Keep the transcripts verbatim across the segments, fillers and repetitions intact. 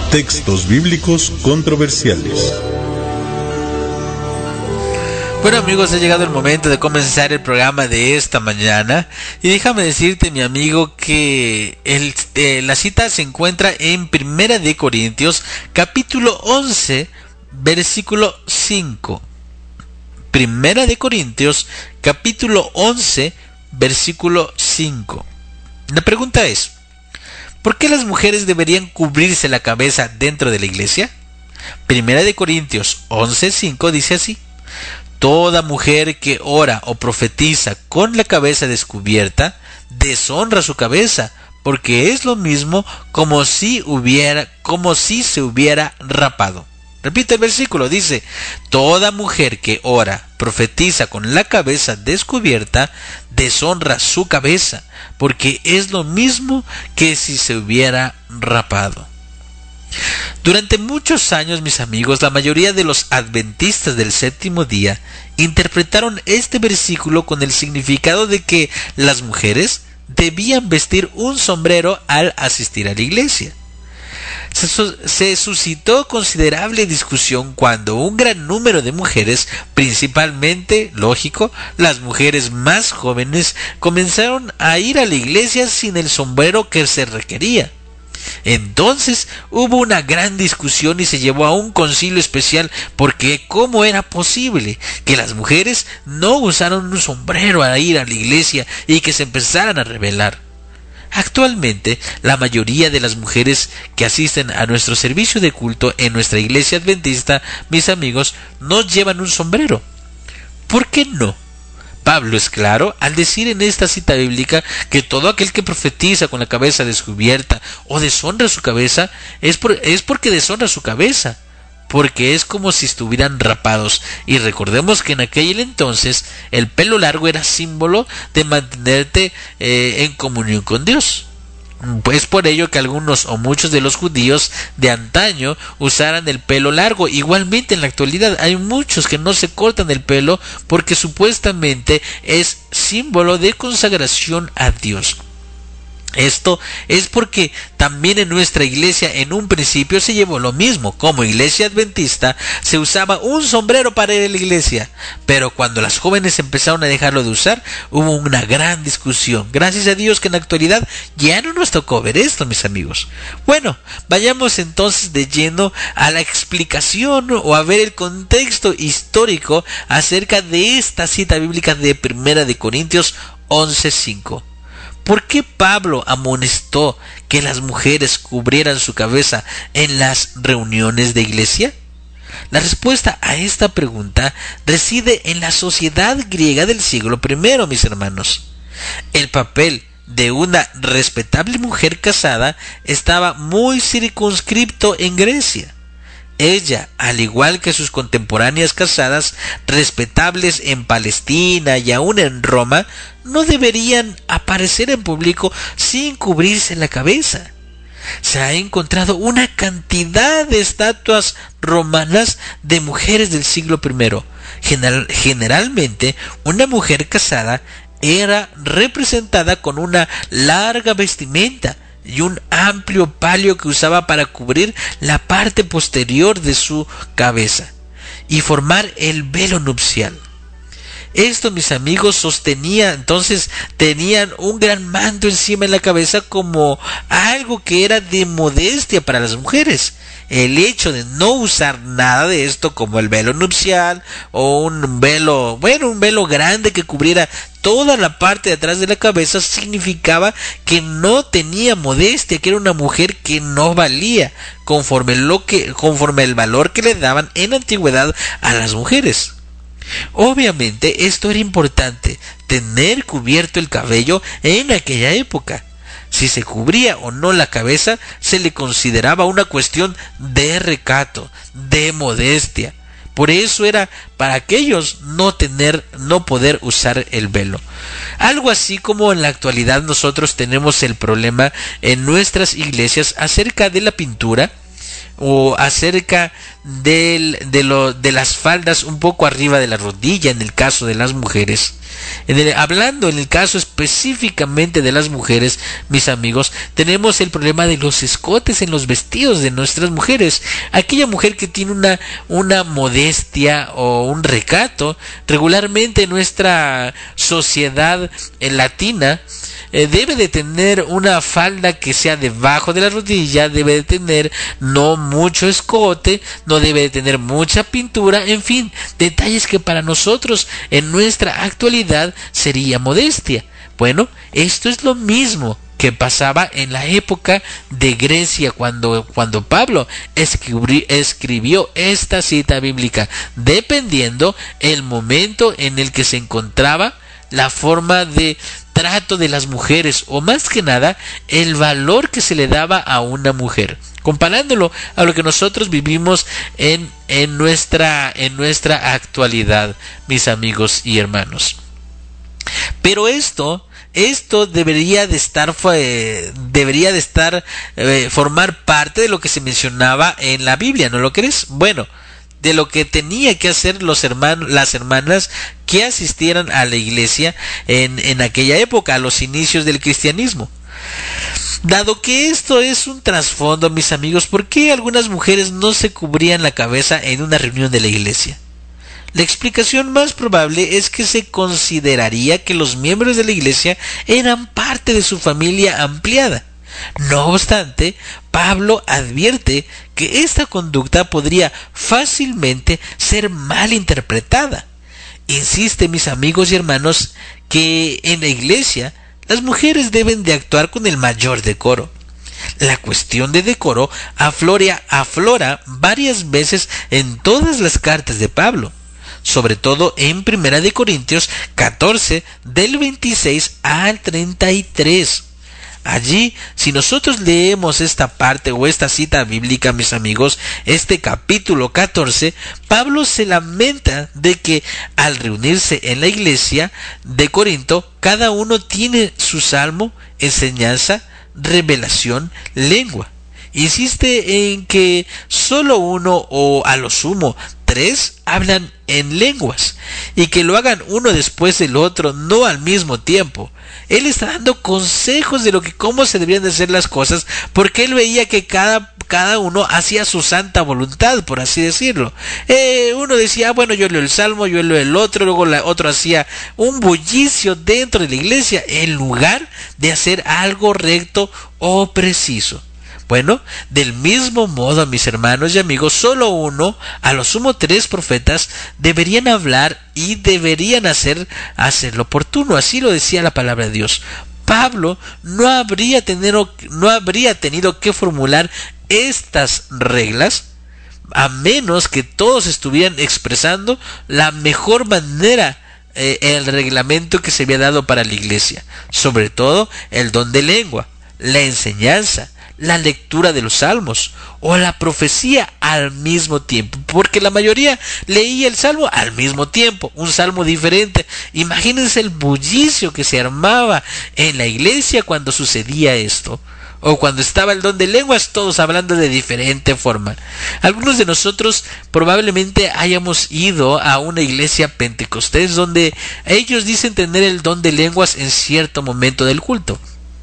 Textos bíblicos controversiales. Bueno amigos, ha llegado el momento de comenzar el programa de esta mañana y déjame decirte, mi amigo, que el, eh, la cita se encuentra en Primera de Corintios capítulo once versículo cinco. Primera de Corintios capítulo once versículo cinco. La pregunta es: ¿por qué las mujeres deberían cubrirse la cabeza dentro de la iglesia? Primera de Corintios once cinco dice así: toda mujer que ora o profetiza con la cabeza descubierta deshonra su cabeza, porque es lo mismo como si hubiera, como si se hubiera rapado. Repite el versículo, dice: toda mujer que ora, profetiza con la cabeza descubierta, deshonra su cabeza, porque es lo mismo que si se hubiera rapado. Durante muchos años, mis amigos, la mayoría de los adventistas del séptimo día interpretaron este versículo con el significado de que las mujeres debían vestir un sombrero al asistir a la iglesia. Se, se suscitó considerable discusión cuando un gran número de mujeres, principalmente, lógico, las mujeres más jóvenes, comenzaron a ir a la iglesia sin el sombrero que se requería. Entonces hubo una gran discusión y se llevó a un concilio especial porque cómo era posible que las mujeres no usaran un sombrero al ir a la iglesia y que se empezaran a rebelar. Actualmente, la mayoría de las mujeres que asisten a nuestro servicio de culto en nuestra iglesia adventista, mis amigos, no llevan un sombrero. ¿Por qué no? Pablo es claro al decir en esta cita bíblica que todo aquel que profetiza con la cabeza descubierta o deshonra su cabeza es, por, es porque deshonra su cabeza, porque es como si estuvieran rapados. Y recordemos que en aquel entonces el pelo largo era símbolo de mantenerte eh, en comunión con Dios. Pues por ello que algunos o muchos de los judíos de antaño usaran el pelo largo. Igualmente en la actualidad hay muchos que no se cortan el pelo porque supuestamente es símbolo de consagración a Dios. Esto es porque también en nuestra iglesia en un principio se llevó lo mismo. Como iglesia adventista se usaba un sombrero para ir a la iglesia, pero cuando las jóvenes empezaron a dejarlo de usar hubo una gran discusión. Gracias a Dios que en la actualidad ya no nos tocó ver esto, mis amigos. Bueno, vayamos entonces de lleno a la explicación o a ver el contexto histórico acerca de esta cita bíblica de Primera de Corintios once cinco. ¿Por qué Pablo amonestó que las mujeres cubrieran su cabeza en las reuniones de iglesia? La respuesta a esta pregunta reside en la sociedad griega del siglo primero, mis hermanos. El papel de una respetable mujer casada estaba muy circunscripto en Grecia. Ella, al igual que sus contemporáneas casadas respetables en Palestina y aún en Roma, no deberían aparecer en público sin cubrirse la cabeza. Se ha encontrado una cantidad de estatuas romanas de mujeres del siglo primero. General, generalmente, una mujer casada era representada con una larga vestimenta y un amplio palio que usaba para cubrir la parte posterior de su cabeza y formar el velo nupcial. Esto, mis amigos, sostenía, entonces tenían un gran manto encima de la cabeza como algo que era de modestia para las mujeres. El hecho de no usar nada de esto como el velo nupcial o un velo, bueno, un velo grande que cubriera toda la parte de atrás de la cabeza significaba que no tenía modestia, que era una mujer que no valía conforme lo que, conforme el valor que le daban en la antigüedad a las mujeres. Obviamente esto era importante, tener cubierto el cabello en aquella época. Si se cubría o no la cabeza se le consideraba una cuestión de recato, de modestia. Por eso era para aquellos no tener, no poder usar el velo. Algo así como en la actualidad nosotros tenemos el problema en nuestras iglesias acerca de la pintura o acerca del, de, lo, de las faldas un poco arriba de la rodilla en el caso de las mujeres. En el, hablando en el caso específicamente de las mujeres, mis amigos, tenemos el problema de los escotes en los vestidos de nuestras mujeres. Aquella mujer que tiene una, una modestia o un recato, regularmente en nuestra sociedad eh, latina, eh, debe de tener una falda que sea debajo de la rodilla, debe de tener no mucho escote, no debe de tener mucha pintura, en fin, detalles que para nosotros en nuestra actualidad sería modestia. Bueno, esto es lo mismo que pasaba en la época de Grecia cuando, cuando Pablo escribió, escribió esta cita bíblica, dependiendo el momento en el que se encontraba, la forma de trato de las mujeres, o más que nada el valor que se le daba a una mujer, comparándolo a lo que nosotros vivimos en, en nuestra en nuestra actualidad, mis amigos y hermanos. Pero esto esto debería de estar eh, debería de estar eh, formar parte de lo que se mencionaba en la Biblia, ¿no lo crees? Bueno, de lo que tenía que hacer los hermanos, las hermanas que asistieran a la iglesia en, en aquella época, a los inicios del cristianismo. Dado que esto es un trasfondo, mis amigos, ¿por qué algunas mujeres no se cubrían la cabeza en una reunión de la iglesia? La explicación más probable es que se consideraría que los miembros de la iglesia eran parte de su familia ampliada. No obstante, Pablo advierte que esta conducta podría fácilmente ser mal interpretada. Insiste, mis amigos y hermanos, que en la iglesia las mujeres deben de actuar con el mayor decoro. La cuestión de decoro aflora, aflora varias veces en todas las cartas de Pablo, sobre todo en Primera de Corintios catorce, del veintiséis al treinta y tres. Allí, si nosotros leemos esta parte o esta cita bíblica, mis amigos, este capítulo catorce, Pablo se lamenta de que al reunirse en la iglesia de Corinto, cada uno tiene su salmo, enseñanza, revelación, lengua. Insiste en que solo uno o a lo sumo tres hablan en lenguas y que lo hagan uno después del otro, no al mismo tiempo. Él está dando consejos de lo que cómo se deberían de hacer las cosas, porque él veía que cada cada uno hacía su santa voluntad, por así decirlo. Eh, uno decía, ah, bueno, yo leo el salmo, yo leo el otro, luego la otro hacía un bullicio dentro de la iglesia en lugar de hacer algo recto o preciso. Bueno, del mismo modo, mis hermanos y amigos, solo uno, a lo sumo tres profetas, deberían hablar y deberían hacer, hacer lo oportuno. Así lo decía la palabra de Dios. Pablo no habría tenido, no habría tenido que formular estas reglas a menos que todos estuvieran expresando la mejor manera eh, el reglamento que se había dado para la iglesia, sobre todo el don de lengua, la enseñanza, la lectura de los salmos o la profecía al mismo tiempo, porque la mayoría leía el salmo al mismo tiempo, un salmo diferente. Imagínense el bullicio que se armaba en la iglesia cuando sucedía esto, o cuando estaba el don de lenguas, todos hablando de diferente forma. Algunos de nosotros probablemente hayamos ido a una iglesia pentecostés donde ellos dicen tener el don de lenguas en cierto momento del culto.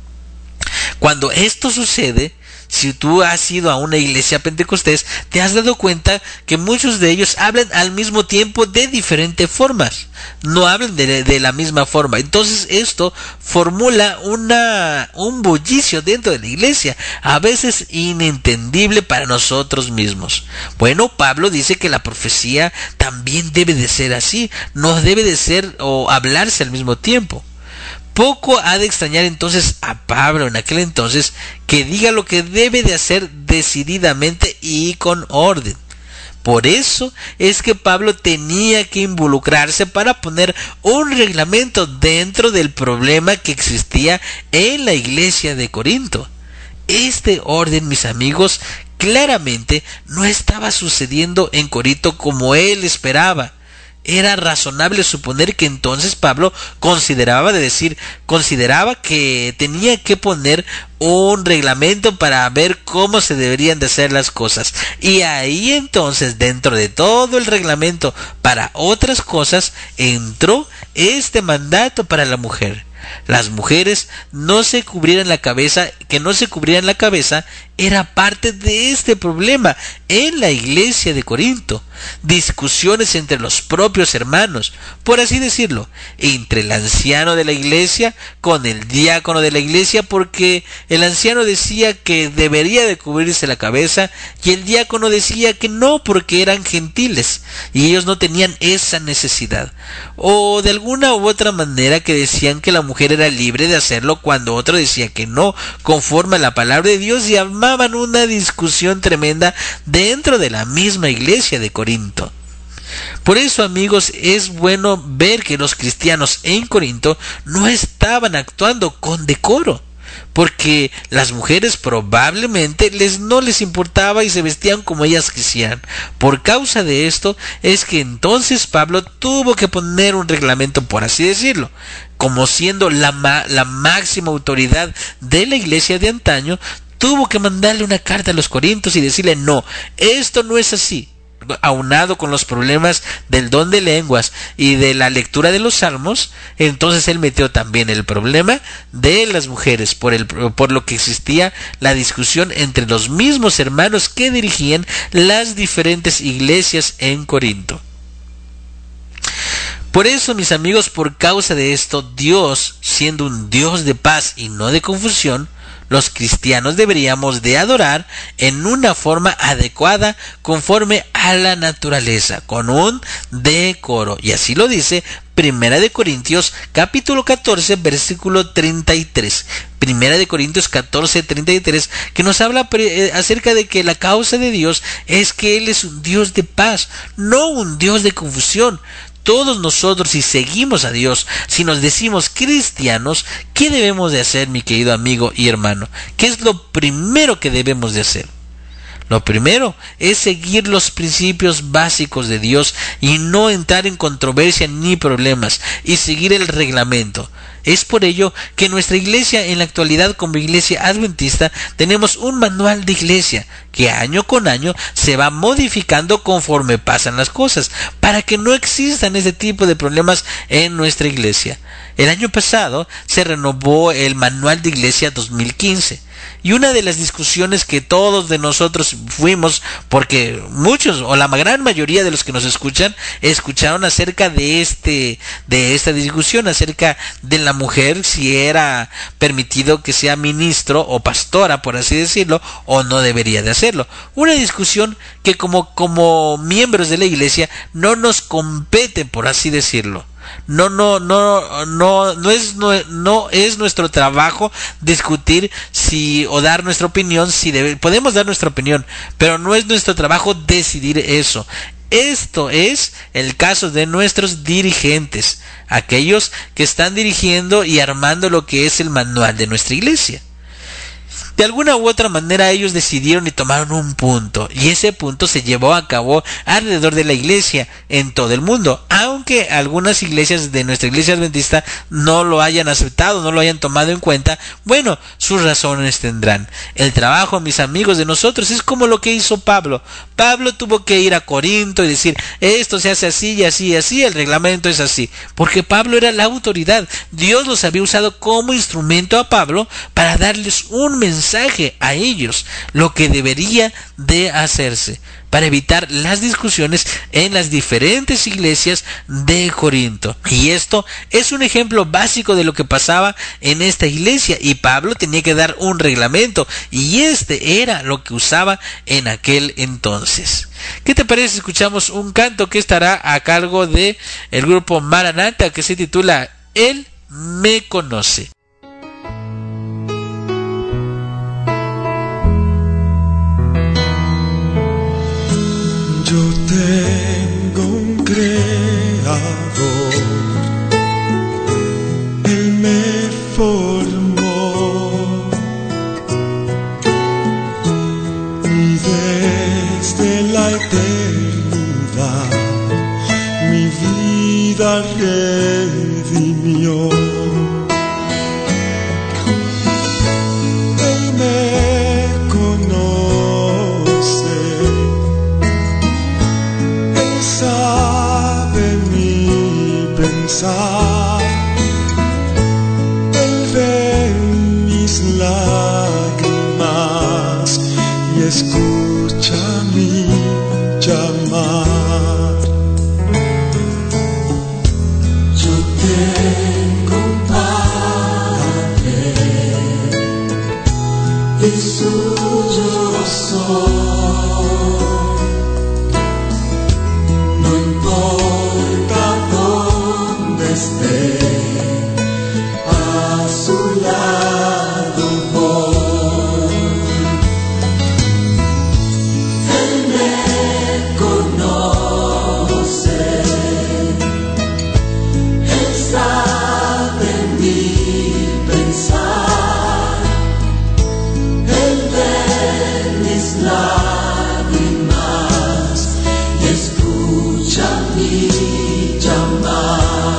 Cuando esto sucede, si tú has ido a una iglesia pentecostés, te has dado cuenta que muchos de ellos hablan al mismo tiempo de diferentes formas, no hablan de, de la misma forma. Entonces esto formula una, un bullicio dentro de la iglesia, a veces inentendible para nosotros mismos. Bueno, Pablo dice que la profecía también debe de ser así, no debe de ser o hablarse al mismo tiempo. Poco ha de extrañar entonces a Pablo en aquel entonces que diga lo que debe de hacer decididamente y con orden. Por eso es que Pablo tenía que involucrarse para poner un reglamento dentro del problema que existía en la iglesia de Corinto. Este orden, mis amigos, claramente no estaba sucediendo en Corinto como él esperaba. era razonable suponer que entonces Pablo consideraba de decir, consideraba que tenía que poner un reglamento para ver cómo se deberían de hacer las cosas. Y ahí entonces, dentro de todo el reglamento para otras cosas, entró este mandato para la mujer. Las mujeres no se cubrieran la cabeza, que no se cubrieran la cabeza era parte de este problema en la iglesia de Corinto. Discusiones entre los propios hermanos, por así decirlo, entre el anciano de la iglesia con el diácono de la iglesia, porque el anciano decía que debería de cubrirse la cabeza y el diácono decía que no, porque eran gentiles y ellos no tenían esa necesidad, o de alguna u otra manera que decían que la mujer era libre de hacerlo cuando otro decía que no, conforme a la palabra de Dios, y armaban una discusión tremenda dentro de la misma iglesia de Corinto. Por eso, amigos, es bueno ver que los cristianos en Corinto no estaban actuando con decoro, porque las mujeres probablemente les no les importaba y se vestían como ellas quisieran. Por causa de esto es que entonces Pablo tuvo que poner un reglamento, por así decirlo, como siendo la, ma- la máxima autoridad de la iglesia de antaño. Tuvo que mandarle una carta a los corintios y decirle: no, esto no es así. Aunado con los problemas del don de lenguas y de la lectura de los salmos, entonces él metió también el problema de las mujeres, por, el, por lo que existía la discusión entre los mismos hermanos que dirigían las diferentes iglesias en Corinto. Por eso, mis amigos, por causa de esto, Dios, siendo un Dios de paz y no de confusión, los cristianos deberíamos de adorar en una forma adecuada conforme a la naturaleza, con un decoro. Y así lo dice Primera de Corintios capítulo catorce versículo treinta y tres. Primera de Corintios catorce treinta y tres, que nos habla acerca de que la causa de Dios es que Él es un Dios de paz, no un Dios de confusión. Todos nosotros, si seguimos a Dios, si nos decimos cristianos, ¿qué debemos de hacer, mi querido amigo y hermano? ¿Qué es lo primero que debemos de hacer? Lo primero es seguir los principios básicos de Dios y no entrar en controversia ni problemas, y seguir el reglamento. Es por ello que nuestra iglesia, en la actualidad como iglesia adventista, tenemos un manual de iglesia que año con año se va modificando conforme pasan las cosas, para que no existan ese tipo de problemas en nuestra iglesia. El año pasado se renovó el manual de iglesia dos mil quince. Y una de las discusiones que todos de nosotros fuimos, porque muchos o la gran mayoría de los que nos escuchan escucharon acerca de este de esta discusión acerca de la mujer, si era permitido que sea ministro o pastora, por así decirlo, o no debería de hacerlo. Una discusión que como como miembros de la iglesia no nos compete, por así decirlo. No, no, no, no, no es, no, no es nuestro trabajo discutir si o dar nuestra opinión, si debe, podemos dar nuestra opinión, pero no es nuestro trabajo decidir eso. Esto es el caso de nuestros dirigentes, aquellos que están dirigiendo y armando lo que es el manual de nuestra iglesia. De alguna u otra manera ellos decidieron y tomaron un punto, y ese punto se llevó a cabo alrededor de la iglesia en todo el mundo, aunque algunas iglesias de nuestra iglesia adventista no lo hayan aceptado, no lo hayan tomado en cuenta. Bueno, sus razones tendrán. El trabajo, mis amigos, de nosotros es como lo que hizo Pablo. Pablo tuvo que ir a Corinto y decir: esto se hace así y así y así, el reglamento es así, porque Pablo era la autoridad. Dios los había usado como instrumento a Pablo para darles un mensaje a ellos, lo que debería de hacerse para evitar las discusiones en las diferentes iglesias de Corinto. Y esto es un ejemplo básico de lo que pasaba en esta iglesia, y Pablo tenía que dar un reglamento, y este era lo que usaba en aquel entonces. ¿Qué te parece si escuchamos un canto que estará a cargo de el grupo Maranata, que se titula Él me conoce? Yo tengo un creador, Él me formó, y desde la eternidad mi vida escucha mi llamar. Yo tengo un Padre y suyo soy. No importa dónde esté, a su lado voy. Él me conoce, Él sabe mi pensar, Él ve mis lágrimas y escucha mi llamar.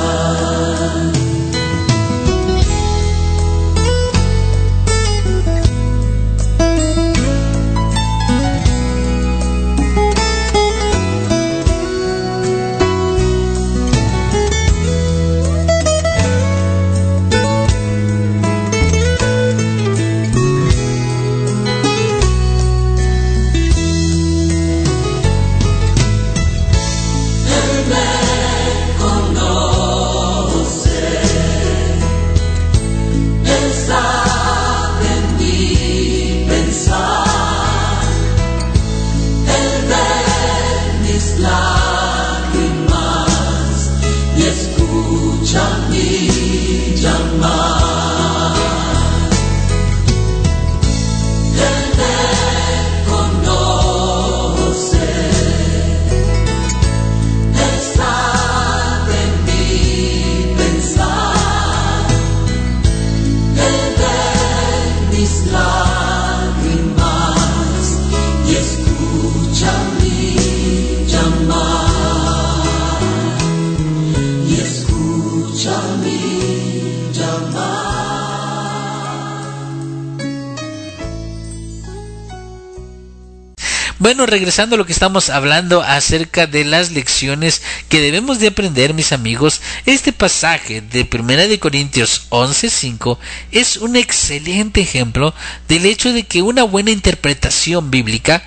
Bueno, regresando a lo que estamos hablando acerca de las lecciones que debemos de aprender, mis amigos, este pasaje de Primera de Corintios once cinco es un excelente ejemplo del hecho de que una buena interpretación bíblica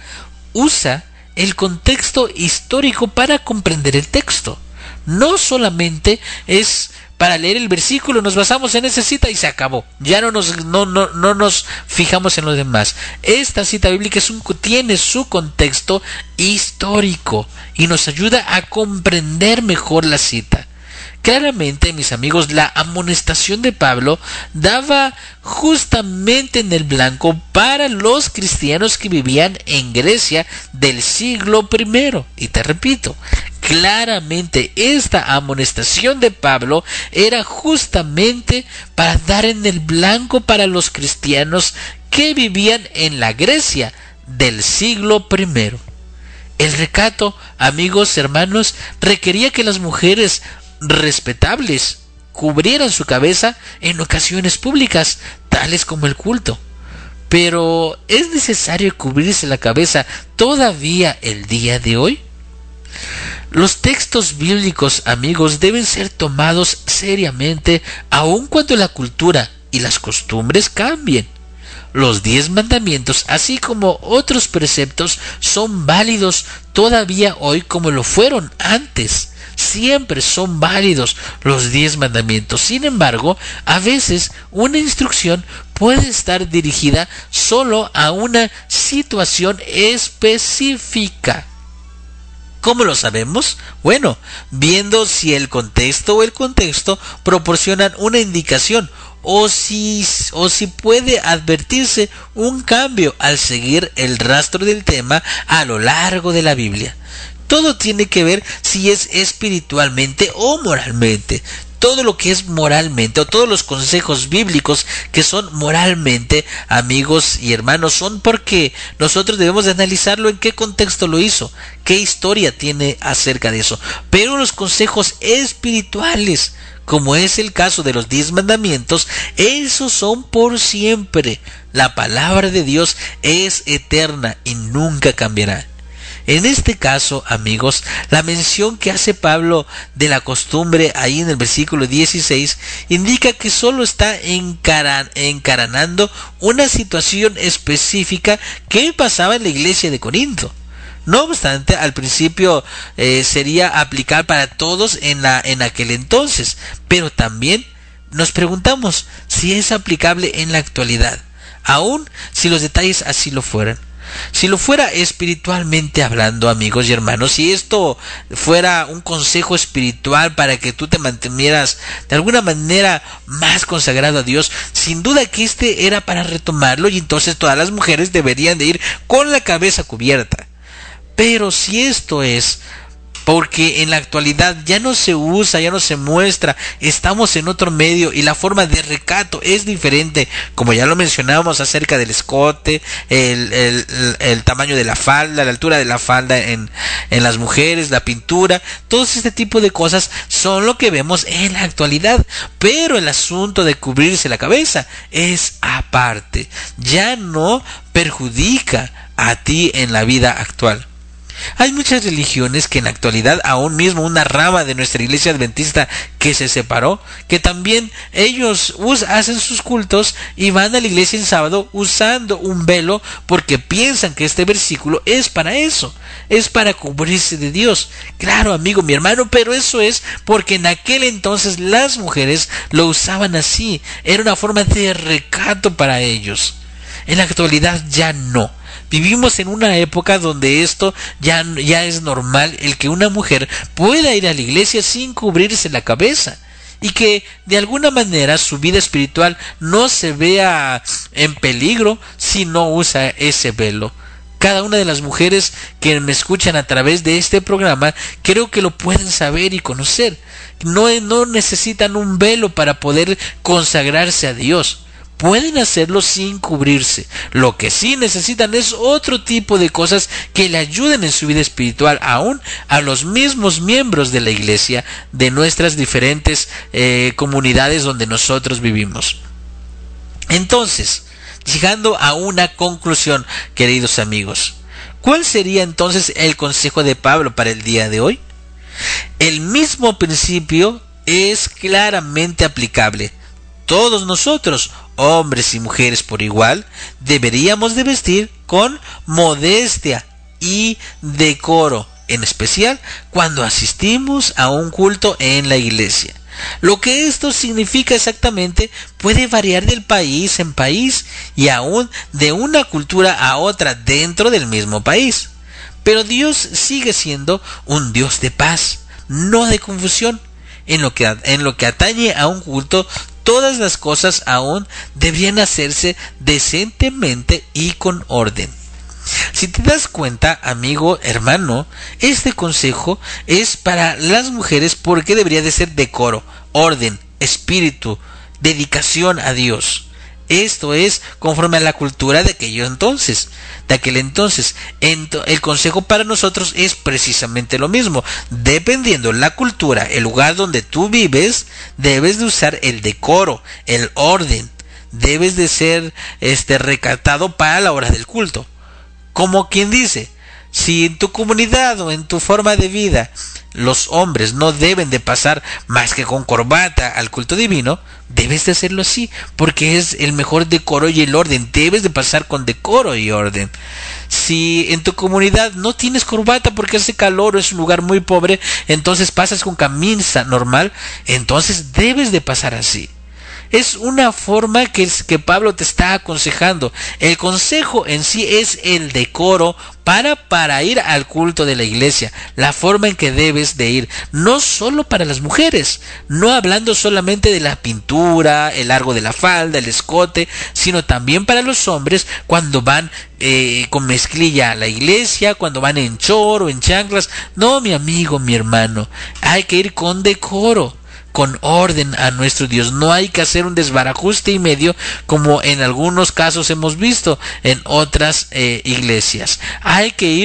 usa el contexto histórico para comprender el texto. No solamente es para leer el versículo, nos basamos en esa cita y se acabó. Ya no nos, no, no, no nos fijamos en lo demás. Esta cita bíblica es un, tiene su contexto histórico y nos ayuda a comprender mejor la cita. Claramente, mis amigos, la amonestación de Pablo daba justamente en el blanco para los cristianos que vivían en Grecia del siglo primero. Y te repito, claramente esta amonestación de Pablo era justamente para dar en el blanco para los cristianos que vivían en la Grecia del siglo primero. El recato, amigos, hermanos, requería que las mujeres respetables cubrieran su cabeza en ocasiones públicas, tales como el culto. Pero ¿es necesario cubrirse la cabeza todavía el día de hoy? Los textos bíblicos, amigos, deben ser tomados seriamente aun cuando la cultura y las costumbres cambien. Los diez mandamientos, así como otros preceptos, son válidos todavía hoy como lo fueron antes. Siempre son válidos los diez mandamientos. Sin embargo, a veces una instrucción puede estar dirigida solo a una situación específica. ¿Cómo lo sabemos? Bueno, viendo si el contexto o el contexto proporcionan una indicación o si, o si puede advertirse un cambio al seguir el rastro del tema a lo largo de la Biblia. Todo tiene que ver si es espiritualmente o moralmente. Todo lo que es moralmente o todos los consejos bíblicos que son moralmente, amigos y hermanos, son porque nosotros debemos de analizarlo en qué contexto lo hizo, qué historia tiene acerca de eso. Pero los consejos espirituales, como es el caso de los diez mandamientos, esos son por siempre. La palabra de Dios es eterna y nunca cambiará. En este caso, amigos, la mención que hace Pablo de la costumbre ahí en el versículo dieciséis indica que solo está encaran, encaranando una situación específica que pasaba en la iglesia de Corinto. No obstante, al principio eh, sería aplicar para todos en, la, en aquel entonces, pero también nos preguntamos si es aplicable en la actualidad, aun si los detalles así lo fueran. Si lo fuera espiritualmente hablando, amigos y hermanos, si esto fuera un consejo espiritual para que tú te mantuvieras de alguna manera más consagrado a Dios, sin duda que este era para retomarlo, y entonces todas las mujeres deberían de ir con la cabeza cubierta. Pero si esto es porque en la actualidad ya no se usa, ya no se muestra, estamos en otro medio y la forma de recato es diferente, como ya lo mencionamos acerca del escote, el, el, el tamaño de la falda, la altura de la falda en, en las mujeres, la pintura, todo este tipo de cosas son lo que vemos en la actualidad, pero el asunto de cubrirse la cabeza es aparte, ya no perjudica a ti en la vida actual. Hay muchas religiones que en la actualidad, aún mismo una rama de nuestra iglesia adventista que se separó, que también ellos us- hacen sus cultos y van a la iglesia en sábado usando un velo porque piensan que este versículo es para eso, es para cubrirse de Dios. Claro, amigo, mi hermano, pero eso es porque en aquel entonces las mujeres lo usaban así, era una forma de recato para ellos. En la actualidad ya no. Vivimos en una época donde esto ya, ya es normal, el que una mujer pueda ir a la iglesia sin cubrirse la cabeza y que de alguna manera su vida espiritual no se vea en peligro si no usa ese velo. Cada una de las mujeres que me escuchan a través de este programa creo que lo pueden saber y conocer. No, no necesitan un velo para poder consagrarse a Dios. Pueden hacerlo sin cubrirse. Lo que sí necesitan es otro tipo de cosas que le ayuden en su vida espiritual, aún a los mismos miembros de la iglesia, de nuestras diferentes eh, comunidades donde nosotros vivimos. Entonces, llegando a una conclusión, queridos amigos, ¿cuál sería entonces el consejo de Pablo para el día de hoy? El mismo principio es claramente aplicable. Todos nosotros, hombres y mujeres por igual, deberíamos de vestir con modestia y decoro, en especial cuando asistimos a un culto en la iglesia. Lo que esto significa exactamente puede variar del país en país y aún de una cultura a otra dentro del mismo país. Pero Dios sigue siendo un Dios de paz, no de confusión. En lo que, en lo que atañe a un culto, todas las cosas aún debían hacerse decentemente y con orden. Si te das cuenta, amigo, hermano, este consejo es para las mujeres porque debería de ser decoro, orden, espíritu, dedicación a Dios. Esto es conforme a la cultura de aquello entonces, de aquel entonces. Ento- el consejo para nosotros es precisamente lo mismo. Dependiendo la cultura, el lugar donde tú vives, debes de usar el decoro, el orden. Debes de ser este recatado para la hora del culto. Como quien dice, si en tu comunidad o en tu forma de vida los hombres no deben de pasar más que con corbata al culto divino, debes de hacerlo así, porque es el mejor decoro y el orden. Debes de pasar con decoro y orden. Si en tu comunidad no tienes corbata porque hace calor o es un lugar muy pobre, entonces pasas con camisa normal, entonces debes de pasar así. Es una forma que, que Pablo te está aconsejando. El consejo en sí es el decoro para, para ir al culto de la iglesia, la forma en que debes de ir, no solo para las mujeres, no hablando solamente de la pintura, el largo de la falda, el escote, sino también para los hombres cuando van eh, con mezclilla a la iglesia, cuando van en chor o en chanclas. No, mi amigo, mi hermano, hay que ir con decoro, con orden a nuestro Dios. No hay que hacer un desbarajuste y medio como en algunos casos hemos visto en otras eh, iglesias. Hay que ir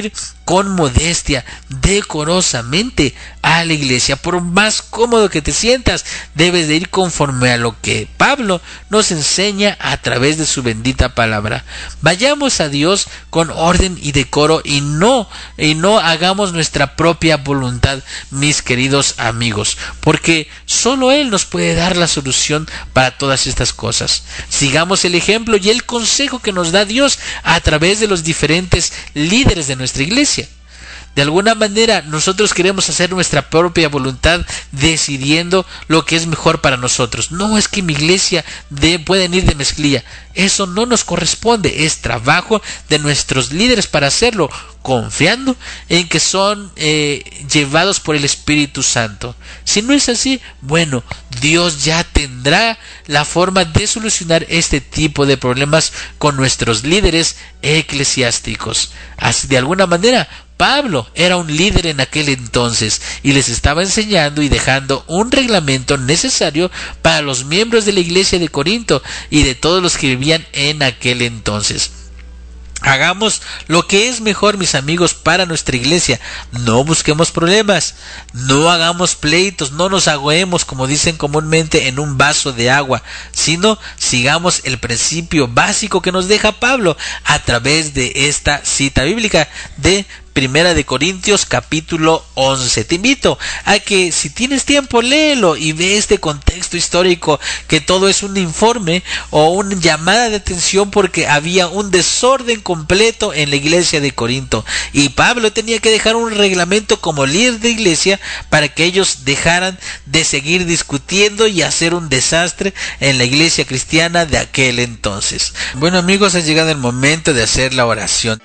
con modestia, decorosamente a la iglesia. Por más cómodo que te sientas, debes de ir conforme a lo que Pablo nos enseña a través de su bendita palabra. Vayamos a Dios con orden y decoro y no, y no hagamos nuestra propia voluntad, mis queridos amigos, porque solo Él nos puede dar la solución para todas estas cosas. Sigamos el ejemplo y el consejo que nos da Dios a través de los diferentes líderes de nuestra iglesia. De alguna manera nosotros queremos hacer nuestra propia voluntad decidiendo lo que es mejor para nosotros. No es que mi iglesia de, pueden ir de mezclilla. Eso no nos corresponde. Es trabajo de nuestros líderes para hacerlo, confiando en que son eh, llevados por el Espíritu Santo. Si no es así, bueno, Dios ya tendrá la forma de solucionar este tipo de problemas con nuestros líderes eclesiásticos. Así, de alguna manera, Pablo era un líder en aquel entonces y les estaba enseñando y dejando un reglamento necesario para los miembros de la iglesia de Corinto y de todos los que vivían en aquel entonces. Hagamos lo que es mejor, mis amigos, para nuestra iglesia. No busquemos problemas, no hagamos pleitos, no nos ahoguemos, como dicen comúnmente, en un vaso de agua, sino sigamos el principio básico que nos deja Pablo a través de esta cita bíblica de Primera de Corintios capítulo once. Te invito a que, si tienes tiempo, léelo y ve este contexto histórico, que todo es un informe o una llamada de atención porque había un desorden completo en la iglesia de Corinto y Pablo tenía que dejar un reglamento como líder de iglesia para que ellos dejaran de seguir discutiendo y hacer un desastre en la iglesia cristiana de aquel entonces. Bueno, amigos, ha llegado el momento de hacer la oración.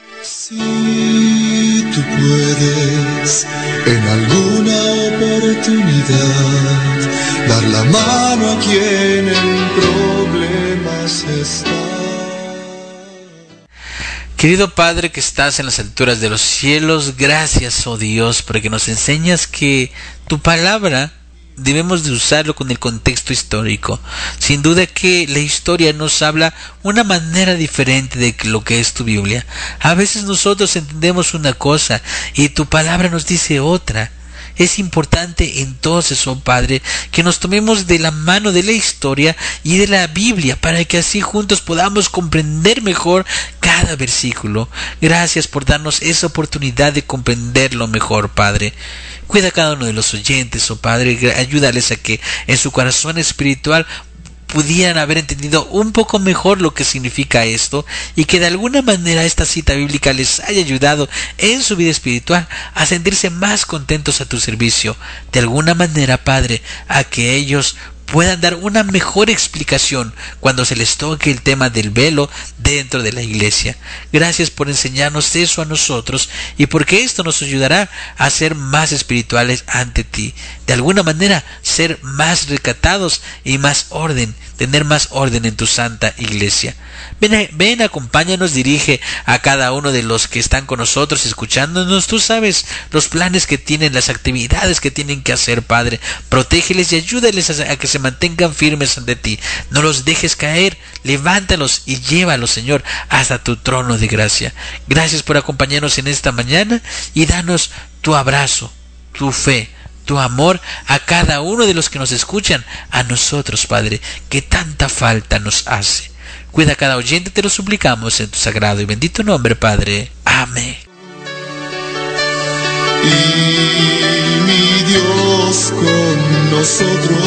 Si tú puedes en alguna oportunidad dar la mano a quien en problemas está. Querido Padre que estás en las alturas de los cielos, gracias, oh Dios, porque nos enseñas que tu palabra debemos de usarlo con el contexto histórico. Sin duda que la historia nos habla una manera diferente de lo que es tu Biblia. A veces nosotros entendemos una cosa y tu palabra nos dice otra. Es importante entonces, oh Padre, que nos tomemos de la mano de la historia y de la Biblia para que así juntos podamos comprender mejor cada versículo. Gracias por darnos esa oportunidad de comprenderlo mejor, Padre. Cuida a cada uno de los oyentes, oh Padre, ayúdales a que en su corazón espiritual pudieran haber entendido un poco mejor lo que significa esto y que de alguna manera esta cita bíblica les haya ayudado en su vida espiritual a sentirse más contentos a tu servicio. De alguna manera, Padre, a que ellos puedan dar una mejor explicación cuando se les toque el tema del velo dentro de la iglesia. Gracias por enseñarnos eso a nosotros y porque esto nos ayudará a ser más espirituales ante ti. De alguna manera, ser más recatados y más orden, tener más orden en tu santa iglesia. Ven, ven, acompáñanos, dirige a cada uno de los que están con nosotros escuchándonos. Tú sabes los planes que tienen, las actividades que tienen que hacer, Padre. Protégeles y ayúdales a, a que se mantengan firmes ante ti. No los dejes caer, levántalos y llévalos, Señor, hasta tu trono de gracia. Gracias por acompañarnos en esta mañana y danos tu abrazo, tu fe, tu amor a cada uno de los que nos escuchan, a nosotros, Padre, que tanta falta nos hace. Cuida a cada oyente, te lo suplicamos en tu sagrado y bendito nombre, Padre. Amén. Y mi Dios con nosotros,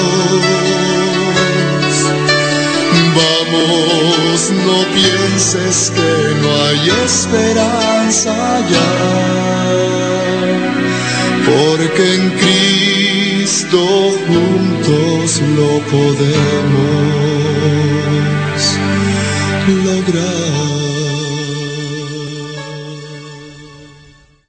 vamos, no pienses que no hay esperanza ya, porque en Cristo juntos lo podemos lograr.